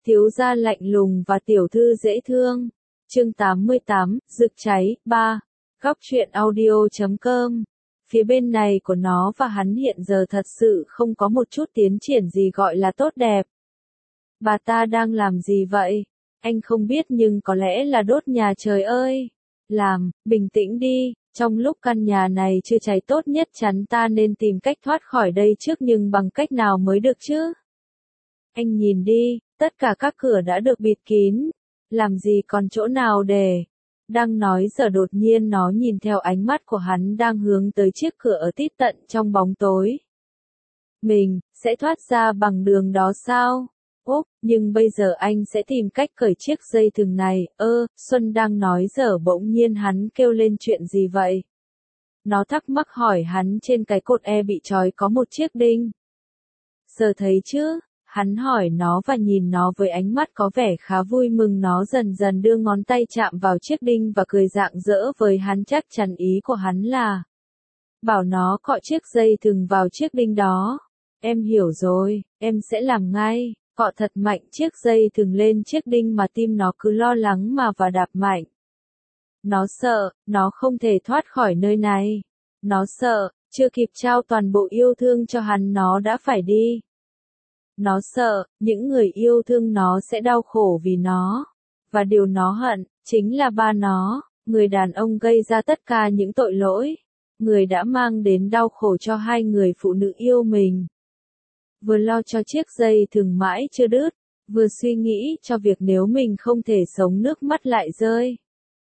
Thiếu gia lạnh lùng và tiểu thư dễ thương. Chương 88, rực cháy, 3. Góc truyện audio.com. Phía bên này của nó và hắn hiện giờ thật sự không có một chút tiến triển gì gọi là tốt đẹp. Bà ta đang làm gì vậy? Anh không biết nhưng có lẽ là đốt nhà trời ơi. Bình tĩnh đi, trong lúc căn nhà này chưa cháy tốt nhất chắn ta nên tìm cách thoát khỏi đây trước nhưng bằng cách nào mới được chứ? Anh nhìn đi, tất cả các cửa đã được bịt kín. Làm gì còn chỗ nào để... Đang nói giờ đột nhiên nó nhìn theo ánh mắt của hắn đang hướng tới chiếc cửa ở tít tận trong bóng tối. Mình, sẽ thoát ra bằng đường đó sao? Nhưng bây giờ anh sẽ tìm cách cởi chiếc dây thừng này. Xuân đang nói giờ bỗng nhiên hắn kêu lên chuyện gì vậy? Nó thắc mắc hỏi hắn trên cái cột bị trói có một chiếc đinh. Giờ thấy chứ? Hắn hỏi nó và nhìn nó với ánh mắt có vẻ khá vui mừng. Nó dần dần đưa ngón tay chạm vào chiếc đinh và cười rạng rỡ với hắn, chắc chắn ý của hắn là bảo nó cọ chiếc dây thừng vào chiếc đinh đó. Em hiểu rồi, em sẽ làm ngay. Cọ thật mạnh chiếc dây thừng lên chiếc đinh mà tim nó cứ lo lắng và đạp mạnh. Nó sợ, nó không thể thoát khỏi nơi này. Nó sợ, chưa kịp trao toàn bộ yêu thương cho hắn nó đã phải đi. Nó sợ, những người yêu thương nó sẽ đau khổ vì nó. Và điều nó hận, chính là ba nó, người đàn ông gây ra tất cả những tội lỗi. Người đã mang đến đau khổ cho hai người phụ nữ yêu mình. Vừa lo cho chiếc dây thừng mãi chưa đứt, vừa suy nghĩ cho việc nếu mình không thể sống nước mắt lại rơi.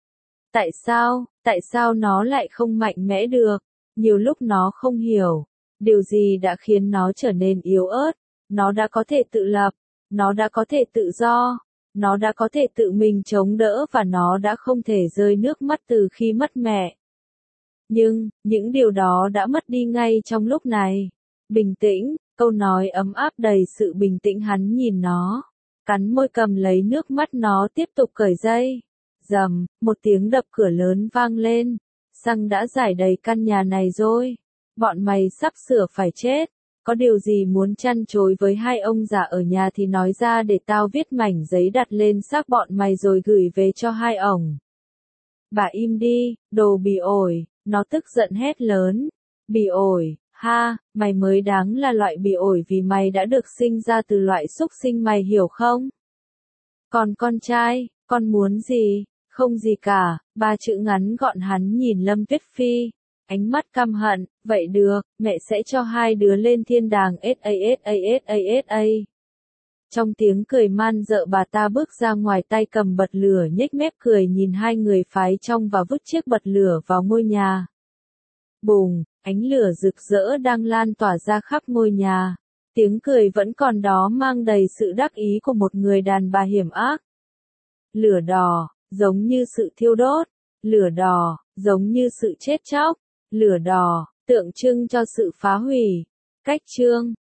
Tại sao nó lại không mạnh mẽ được? Nhiều lúc nó không hiểu, điều gì đã khiến nó trở nên yếu ớt. Nó đã có thể tự lập, nó đã có thể tự do, nó đã có thể tự mình chống đỡ và nó đã không thể rơi nước mắt từ khi mất mẹ. Nhưng, những điều đó đã mất đi ngay trong lúc này. Bình tĩnh, câu nói ấm áp đầy sự bình tĩnh. Hắn nhìn nó, cắn môi cầm lấy nước mắt. Nó tiếp tục cởi dây. Rầm, một tiếng đập cửa lớn vang lên. Xăng đã rải đầy căn nhà này rồi. Bọn mày sắp sửa phải chết. Có điều gì muốn chăn chối với hai ông già ở nhà thì nói ra để tao viết mảnh giấy đặt lên xác bọn mày rồi gửi về cho hai ổng. Bà im đi, đồ bỉ ổi, nó tức giận hét lớn. Bỉ ổi, ha, mày mới đáng là loại bỉ ổi vì mày đã được sinh ra từ loại súc sinh, mày hiểu không? Còn con trai, con muốn gì? Không gì cả, ba chữ ngắn gọn. Hắn nhìn Lâm Tuyết Phi. Ánh mắt căm hận, vậy được, mẹ sẽ cho hai đứa lên thiên đàng sa. Trong tiếng cười man dợ bà ta bước ra ngoài, tay cầm bật lửa, nhếch mép cười nhìn hai người phái trong và vứt chiếc bật lửa vào ngôi nhà. Bùng, ánh lửa rực rỡ đang lan tỏa ra khắp ngôi nhà. Tiếng cười vẫn còn đó, mang đầy sự đắc ý của một người đàn bà hiểm ác. Lửa đỏ, giống như sự thiêu đốt. Lửa đỏ, giống như sự chết chóc. Lửa đỏ, tượng trưng cho sự phá hủy. Cách chương